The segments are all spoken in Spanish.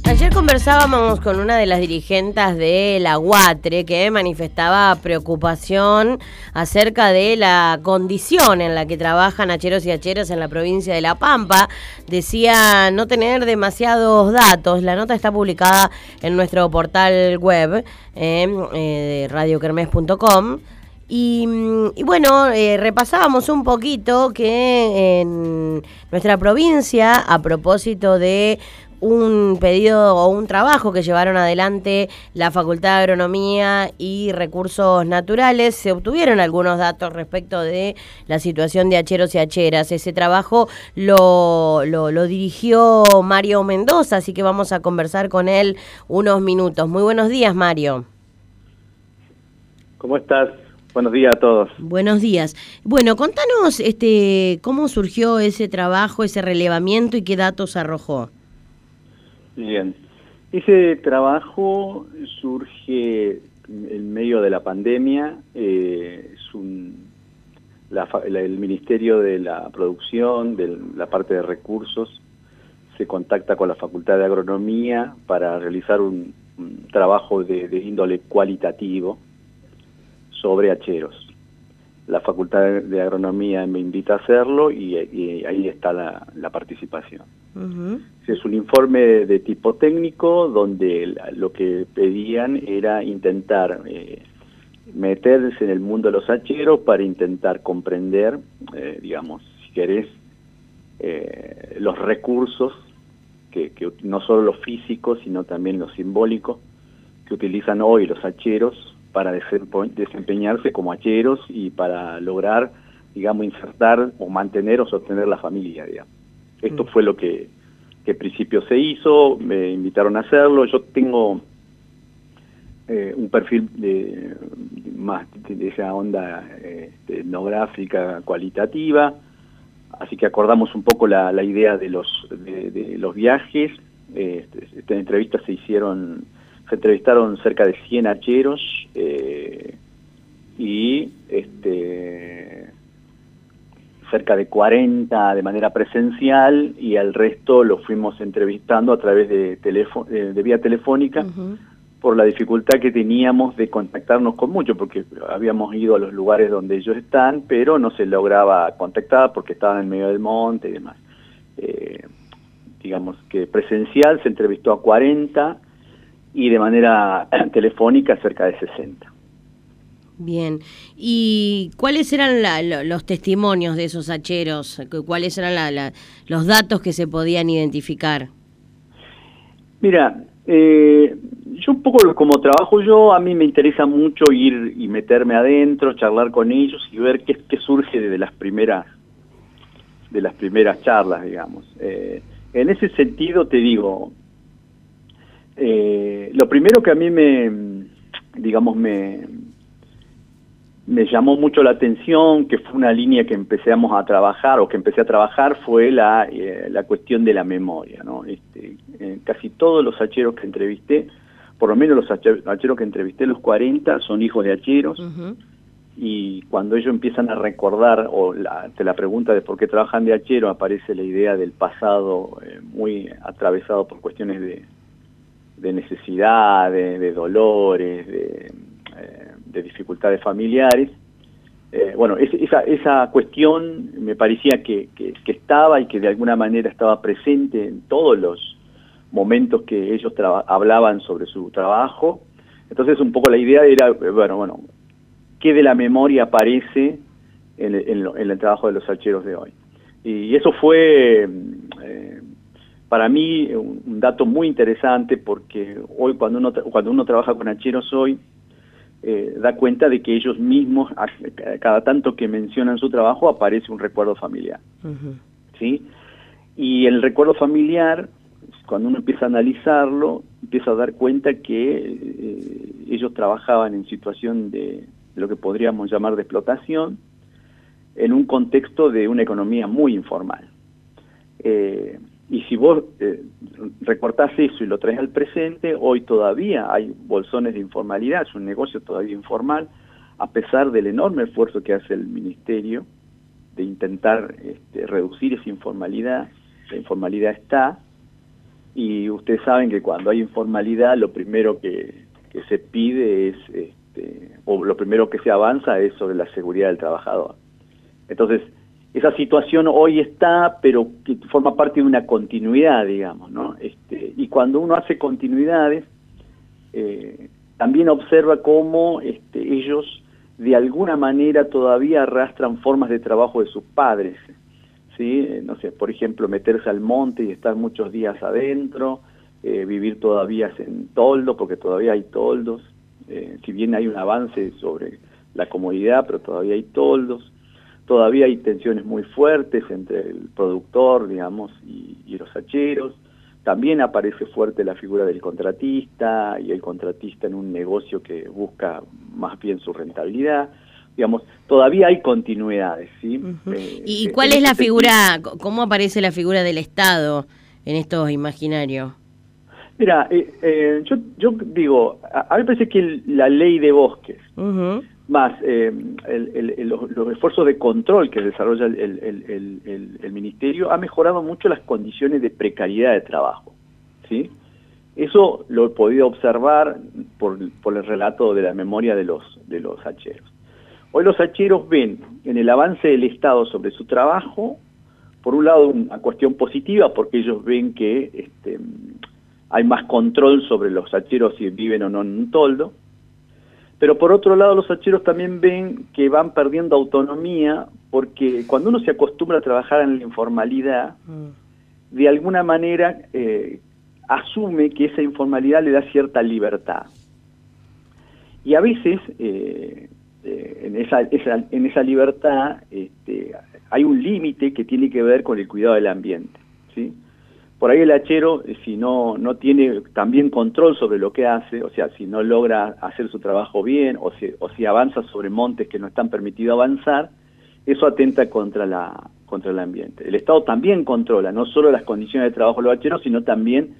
Ayer conversábamos con una de las dirigentes de la UATRE que manifestaba preocupación acerca de la condición en la que trabajan hacheros y hacheras en la provincia de La Pampa. Decía no tener demasiados datos. La nota está publicada en nuestro portal web de radiokermes.com. Y bueno, repasábamos un poquito que en nuestra provincia, a propósito de un pedido o un trabajo que llevaron adelante la Facultad de Agronomía y Recursos Naturales, se obtuvieron algunos datos respecto de la situación de hacheros y hacheras. Ese trabajo lo dirigió Mario Mendoza, así que vamos a conversar con él unos minutos. Muy buenos días, Mario. ¿Cómo estás? Buenos días a todos. Buenos días. Bueno, contanos cómo surgió ese trabajo, ese relevamiento y qué datos arrojó. Bien, ese trabajo surge en medio de la pandemia. El Ministerio de la Producción, de la parte de recursos, se contacta con la Facultad de Agronomía para realizar un trabajo de índole cualitativo sobre hacheros. La Facultad de Agronomía me invita a hacerlo y ahí está la participación. Uh-huh. Es un informe de tipo técnico donde lo que pedían era intentar meterse en el mundo de los hacheros para intentar comprender, digamos, si querés, los recursos, que no solo los físicos, sino también los simbólicos, que utilizan hoy los hacheros para desempeñarse como hacheros y para lograr, digamos, insertar o mantener o sostener la familia, digamos. Esto fue lo que al principio se hizo, me invitaron a hacerlo. Yo tengo un perfil más de esa onda etnográfica, cualitativa, así que acordamos un poco la idea de los viajes. Esta entrevista se entrevistaron cerca de 100 hacheros y cerca de 40 de manera presencial, y al resto lo fuimos entrevistando a través de vía telefónica. Uh-huh. Por la dificultad que teníamos de contactarnos con muchos, porque habíamos ido a los lugares donde ellos están, pero no se lograba contactar porque estaban en medio del monte y demás. Digamos que presencial se entrevistó a 40 y de manera telefónica cerca de 60. Bien. ¿Y cuáles eran los testimonios de esos hacheros? ¿Cuáles eran los datos que se podían identificar? Mira, yo un poco como trabajo yo, a mí me interesa mucho ir y meterme adentro, charlar con ellos y ver qué surge de las primeras charlas, digamos. En ese sentido te digo, lo primero que a mí me llamó mucho la atención, que fue una línea que empecé a trabajar, fue la cuestión de la memoria, ¿no? Casi todos los hacheros que entrevisté, por lo menos los hacheros que entrevisté, los 40, son hijos de hacheros. Uh-huh. Y cuando ellos empiezan a recordar, ante la pregunta de por qué trabajan de hachero, aparece la idea del pasado muy atravesado por cuestiones de necesidad, de dolores, de dificultades familiares. Bueno, esa cuestión me parecía que estaba y que de alguna manera estaba presente en todos los momentos que ellos hablaban sobre su trabajo. Entonces un poco la idea era, bueno, ¿qué de la memoria aparece en el trabajo de los hacheros de hoy? Y eso fue para mí un dato muy interesante, porque hoy cuando uno trabaja con hacheros hoy, da cuenta de que ellos mismos, cada tanto que mencionan su trabajo, aparece un recuerdo familiar. Uh-huh. ¿Sí? Y el recuerdo familiar, cuando uno empieza a analizarlo, empieza a dar cuenta que ellos trabajaban en situación de lo que podríamos llamar de explotación, en un contexto de una economía muy informal. Y si vos recortás eso y lo traes al presente, hoy todavía hay bolsones de informalidad, es un negocio todavía informal, a pesar del enorme esfuerzo que hace el Ministerio de intentar reducir esa informalidad. La informalidad está, y ustedes saben que cuando hay informalidad lo primero que se pide es, o lo primero que se avanza es sobre la seguridad del trabajador. Entonces, esa situación hoy está, pero que forma parte de una continuidad, digamos, ¿no? Y cuando uno hace continuidades, también observa cómo ellos de alguna manera todavía arrastran formas de trabajo de sus padres, ¿sí? No sé, por ejemplo, meterse al monte y estar muchos días adentro, vivir todavía en toldo, porque todavía hay toldos, si bien hay un avance sobre la comodidad, pero todavía hay toldos, todavía hay tensiones muy fuertes entre el productor, digamos, y los hacheros. También aparece fuerte la figura del contratista, y el contratista en un negocio que busca más bien su rentabilidad. Digamos, todavía hay continuidades, ¿sí? Uh-huh. ¿Y cuál es la figura, cómo aparece la figura del Estado en estos imaginarios? Mira, yo digo, a mí me parece que la ley de bosques, uh-huh, más los esfuerzos de control que desarrolla el Ministerio, ha mejorado mucho las condiciones de precariedad de trabajo, ¿sí? Eso lo he podido observar por el relato de la memoria de los hacheros. Hoy los hacheros ven en el avance del Estado sobre su trabajo, por un lado una cuestión positiva, porque ellos ven que hay más control sobre los hacheros si viven o no en un toldo, pero por otro lado los hacheros también ven que van perdiendo autonomía, porque cuando uno se acostumbra a trabajar en la informalidad, de alguna manera asume que esa informalidad le da cierta libertad. Y a veces en esa libertad hay un límite que tiene que ver con el cuidado del ambiente, ¿sí? Por ahí el hachero, si no tiene también control sobre lo que hace, o sea, si no logra hacer su trabajo bien, o si avanza sobre montes que no están permitidos avanzar, eso atenta contra el ambiente. El Estado también controla no solo las condiciones de trabajo de los hacheros, sino también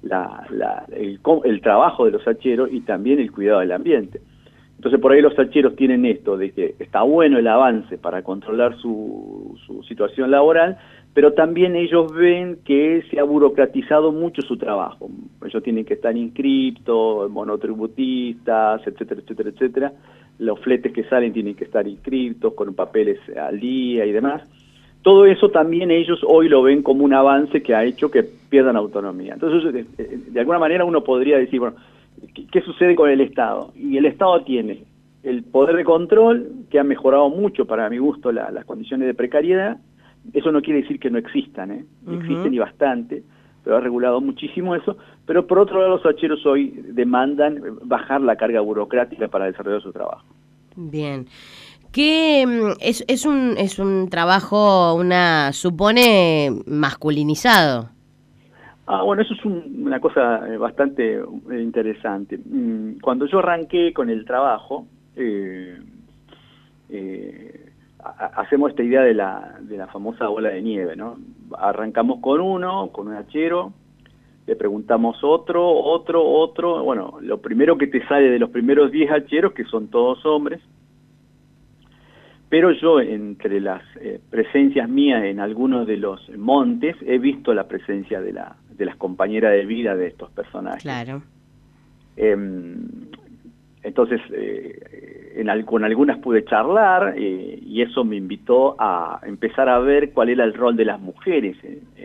el trabajo de los hacheros y también el cuidado del ambiente. Entonces por ahí los hacheros tienen esto de que está bueno el avance para controlar su situación laboral, pero también ellos ven que se ha burocratizado mucho su trabajo. Ellos tienen que estar inscriptos, monotributistas, etcétera, etcétera, etcétera. Los fletes que salen tienen que estar inscriptos, con papeles al día y demás. Todo eso también ellos hoy lo ven como un avance que ha hecho que pierdan autonomía. Entonces, de alguna manera uno podría decir, bueno, ¿qué sucede con el Estado? Y el Estado tiene el poder de control, que ha mejorado mucho, para mi gusto, las condiciones de precariedad. Eso no quiere decir que no existan, existen y bastante, pero ha regulado muchísimo eso. Pero por otro lado, los hacheros hoy demandan bajar la carga burocrática para desarrollar su trabajo. Bien. ¿Qué es un trabajo, supone masculinizado? Bueno, eso es una cosa bastante interesante. Cuando yo arranqué con el trabajo, hacemos esta idea de la famosa bola de nieve, ¿no? Arrancamos con un hachero, le preguntamos otro, bueno, lo primero que te sale de los primeros 10 hacheros, que son todos hombres, pero yo entre las presencias mías en algunos de los montes he visto la presencia de las compañeras de vida de estos personajes. Claro. Entonces, con algunas pude charlar y eso me invitó a empezar a ver cuál era el rol de las mujeres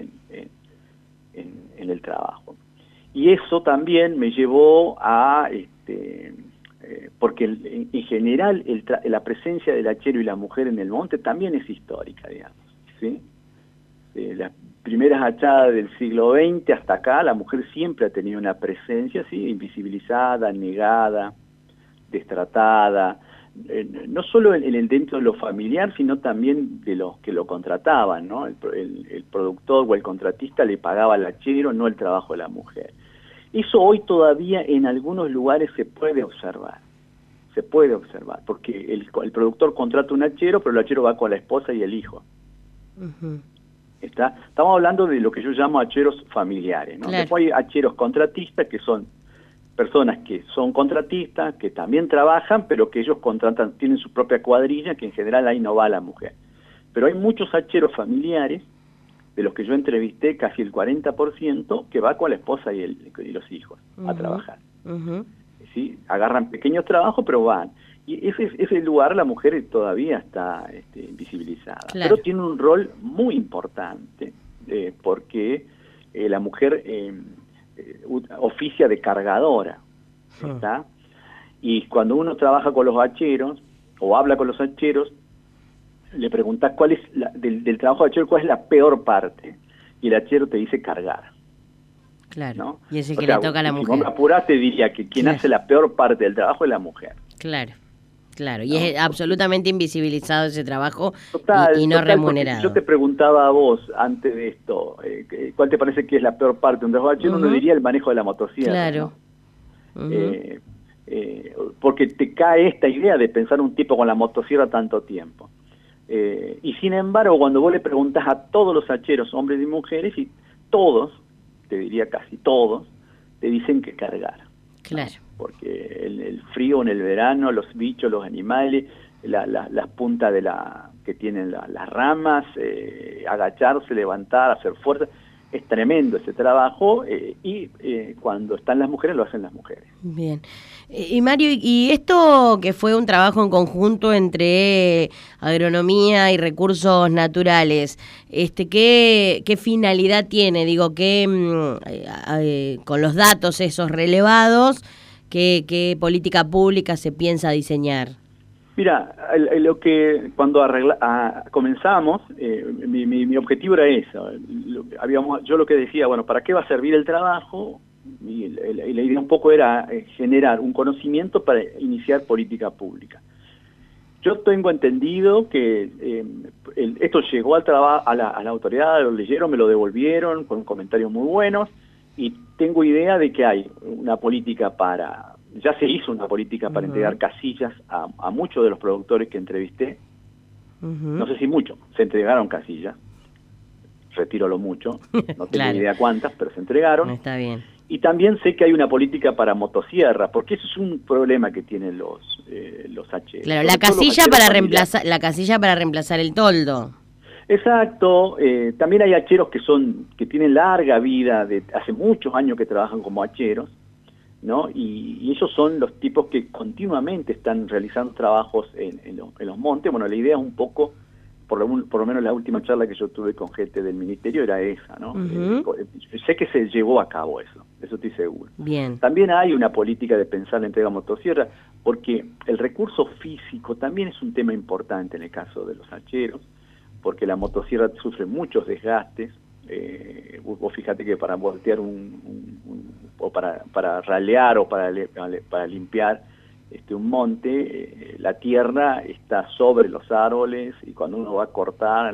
en el trabajo. Y eso también me llevó a, porque en general la presencia del hachero y la mujer en el monte también es histórica, digamos, ¿sí? Las primeras hachadas del siglo XX hasta acá, la mujer siempre ha tenido una presencia, ¿sí? Invisibilizada, negada, destratada, no solo dentro de lo familiar, sino también de los que lo contrataban, ¿no? El productor o el contratista le pagaba al hachero, no el trabajo de la mujer. Eso hoy todavía en algunos lugares se puede observar, porque el productor contrata un hachero, pero el hachero va con la esposa y el hijo. Uh-huh. Estamos hablando de lo que yo llamo hacheros familiares, ¿no? Claro. Después hay hacheros contratistas, que son personas que son contratistas, que también trabajan, pero que ellos tienen su propia cuadrilla, que en general ahí no va la mujer. Pero hay muchos hacheros familiares de los que yo entrevisté, casi el 40%, que va con la esposa y los hijos a trabajar. ¿Sí? Agarran pequeños trabajos, pero van. Y ese lugar la mujer todavía está invisibilizada. Claro. Pero tiene un rol muy importante, porque la mujer oficia de cargadora, ¿está? Y cuando uno trabaja con los hacheros, o habla con los hacheros, le preguntás cuál es del trabajo de hachero, cuál es la peor parte, y el hachero te dice cargar. Claro, ¿no? y ese que le toca a la mujer. Si vos me apurás, te diría que quien hace la peor parte del trabajo es la mujer. Claro, claro, y es absolutamente invisibilizado ese trabajo. Total, y no remunerado. Yo te preguntaba a vos, antes de esto, ¿cuál te parece que es la peor parte de un trabajo de hachero? Uno diría el manejo de la motosierra. Claro. ¿No? Porque te cae esta idea de pensar un tipo con la motosierra tanto tiempo. Y sin embargo, cuando vos le preguntás a todos los hacheros, hombres y mujeres, y todos, te diría casi todos, te dicen que cargar. Claro. ¿No? Porque el frío en el verano, los bichos, los animales, las puntas que tienen las ramas, agacharse, levantar, hacer fuerza, es tremendo ese trabajo, y cuando están las mujeres lo hacen las mujeres. Bien. Y Mario, y esto que fue un trabajo en conjunto entre agronomía y recursos naturales, ¿qué finalidad tiene? Digo, con los datos esos relevados, ¿qué política pública se piensa diseñar? Mira, cuando comenzamos, mi objetivo era eso. Yo lo que decía, bueno, ¿para qué va a servir el trabajo? Y la idea un poco era generar un conocimiento para iniciar política pública. Yo tengo entendido que esto llegó a la autoridad, lo leyeron, me lo devolvieron con comentarios muy buenos, y tengo idea de que hay una política ya se hizo una política para entregar casillas a muchos de los productores que entrevisté. No sé si muchos, se entregaron casillas, retiro lo mucho, no tengo idea cuántas, pero se entregaron. Está bien. Y también sé que hay una política para motosierra, porque eso es un problema que tienen los hacheros. Claro, la casilla para reemplazar el toldo. Exacto. También hay hacheros que tienen larga vida, hace muchos años que trabajan como hacheros, ¿no? Y ellos son los tipos que continuamente están realizando trabajos en los montes. Bueno, la idea es un poco, por lo menos la última charla que yo tuve con gente del ministerio era esa, ¿no? Sé que se llevó a cabo eso estoy seguro. Bien. También hay una política de pensar la entrega motosierra, porque el recurso físico también es un tema importante en el caso de los hacheros, porque la motosierra sufre muchos desgastes. Vos fíjate que para voltear o para ralear o para limpiar un monte, la tierra está sobre los árboles, y cuando uno va a cortar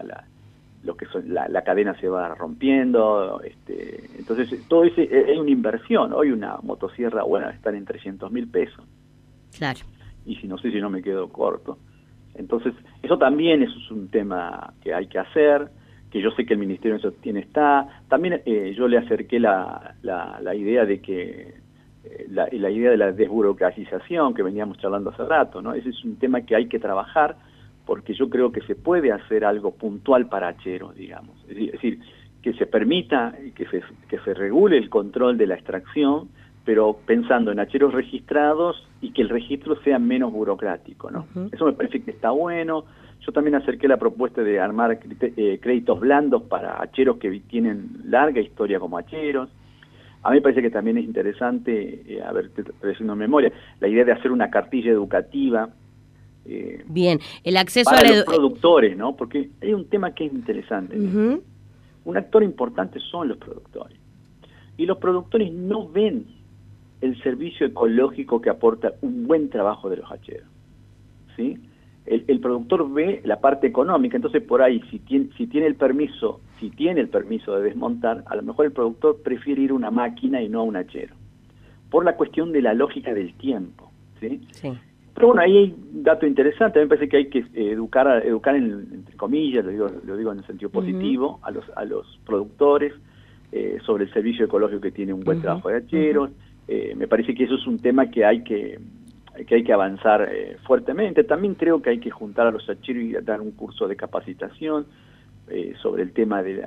la cadena se va rompiendo, entonces todo ese es una inversión. Hoy una motosierra buena está en 300.000 pesos. Claro. Y no sé si no me quedo corto. Entonces eso también es un tema que hay que hacer, que yo sé que el Ministerio de Eso está. También yo le acerqué la idea de que la idea de la desburocratización que veníamos charlando hace rato, ¿no? Ese es un tema que hay que trabajar, porque yo creo que se puede hacer algo puntual para hacheros, digamos. Es decir, que se permita que se regule el control de la extracción, pero pensando en hacheros registrados y que el registro sea menos burocrático, ¿no? Eso me parece que está bueno. Yo también acerqué la propuesta de armar créditos blandos para hacheros que tienen larga historia como hacheros. A mí me parece que también es interesante, estoy haciendo memoria, la idea de hacer una cartilla educativa. Bien, el acceso para los productores, ¿no? Porque hay un tema que es interesante. Un actor importante son los productores. Y los productores no ven el servicio ecológico que aporta un buen trabajo de los hacheros, ¿sí? El productor ve la parte económica, entonces por ahí, si tiene el permiso de desmontar, a lo mejor el productor prefiere ir a una máquina y no a un hachero, por la cuestión de la lógica del tiempo, ¿sí? Sí. Pero bueno, ahí hay un dato interesante. A mí me parece que hay que educar entre comillas, lo digo en el sentido positivo, a los productores sobre el servicio ecológico que tiene un buen trabajo de hacheros. Me parece que eso es un tema que hay que avanzar fuertemente. También creo que hay que juntar a los hacheros y dar un curso de capacitación, sobre el tema de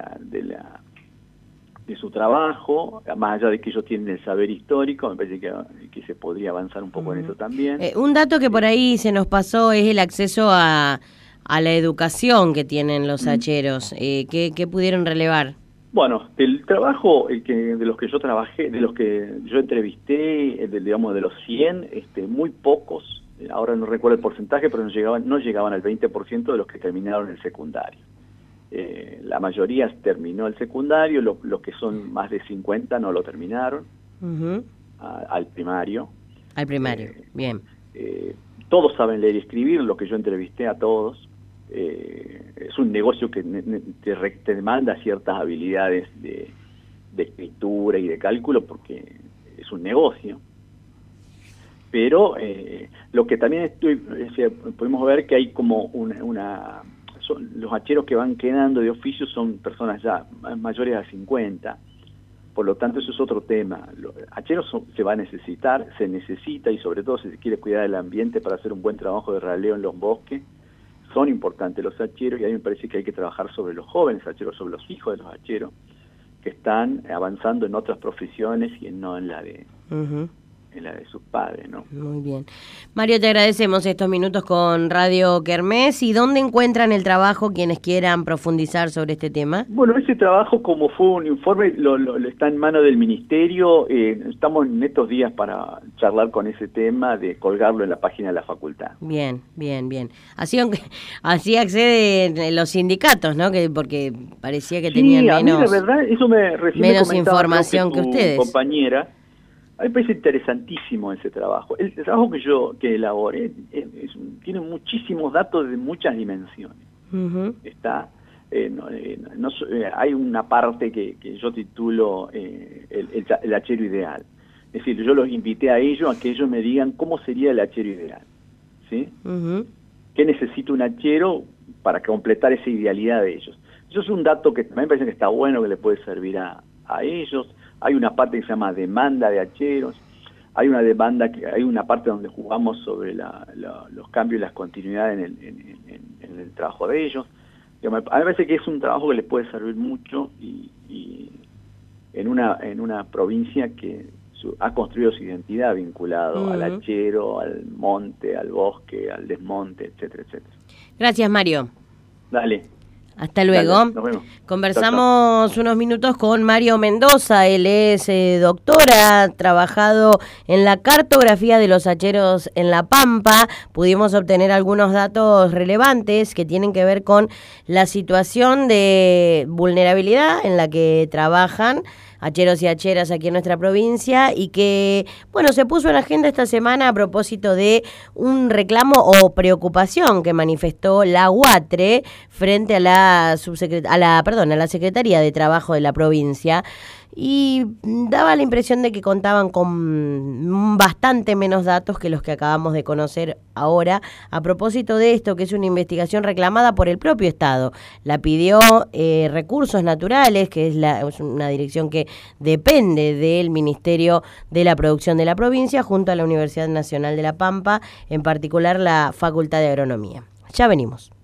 su trabajo, más allá de que ellos tienen el saber histórico, me parece que se podría avanzar un poco en eso también. Un dato que por ahí se nos pasó es el acceso a la educación que tienen los hacheros. ¿Qué pudieron relevar? Bueno, del trabajo de los que yo trabajé, de los que yo entrevisté, digamos de los 100, muy pocos, ahora no recuerdo el porcentaje, pero no llegaban al 20% de los que terminaron el secundario. La mayoría terminó el secundario, los que son más de 50 no lo terminaron, al primario. Al primario, bien. Todos saben leer y escribir, los que yo entrevisté a todos. Es un negocio que te demanda ciertas habilidades de escritura y de cálculo porque es un negocio. Pero lo que también podemos ver que hay como los hacheros que van quedando de oficio son personas ya mayores a 50, por lo tanto eso es otro tema. Los hacheros se necesita, y sobre todo si se quiere cuidar el ambiente para hacer un buen trabajo de raleo en los bosques, son importantes los hacheros, y a mí me parece que hay que trabajar sobre los jóvenes hacheros, sobre los hijos de los hacheros, que están avanzando en otras profesiones y no en la de sus padres, ¿no? Muy bien. Mario, te agradecemos estos minutos con Radio Kermés. ¿Y dónde encuentran el trabajo quienes quieran profundizar sobre este tema? Bueno, ese trabajo, como fue un informe, está en manos del Ministerio. Estamos en estos días para charlar con ese tema, de colgarlo en la página de la facultad. Bien. Así acceden los sindicatos, ¿no? Porque parecía que tenían menos... Sí, la verdad, eso menos información que ustedes. Compañera. A mí me parece interesantísimo ese trabajo. El trabajo que elaboré tiene muchísimos datos de muchas dimensiones. Hay una parte que yo titulo el hachero ideal. Es decir, yo los invité a ellos a que ellos me digan cómo sería el hachero ideal. ¿Sí? ¿Qué necesita un hachero para completar esa idealidad de ellos? Eso es un dato que a mí me parece que está bueno, que le puede servir a ellos. Hay una parte que se llama demanda de hacheros, hay una parte donde jugamos sobre los cambios y las continuidades en el trabajo de ellos. A mí me parece que es un trabajo que les puede servir mucho y en una provincia que ha construido su identidad vinculado al hachero, al monte, al bosque, al desmonte, etcétera, etcétera. Gracias, Mario. Dale. Hasta luego. Dale, nos vemos. Conversamos unos minutos con Mario Mendoza. Él es doctor, ha trabajado en la cartografía de los hacheros en La Pampa. Pudimos obtener algunos datos relevantes que tienen que ver con la situación de vulnerabilidad en la que trabajan hacheros y hacheras aquí en nuestra provincia, y que, bueno, se puso en la agenda esta semana a propósito de un reclamo o preocupación que manifestó la UATRE frente a la Secretaría de Trabajo de la provincia, y daba la impresión de que contaban con bastante menos datos que los que acabamos de conocer ahora a propósito de esto, que es una investigación reclamada por el propio Estado. La pidió Recursos Naturales, que es una dirección que depende del Ministerio de la Producción de la provincia, junto a la Universidad Nacional de La Pampa, en particular la Facultad de Agronomía. Ya venimos.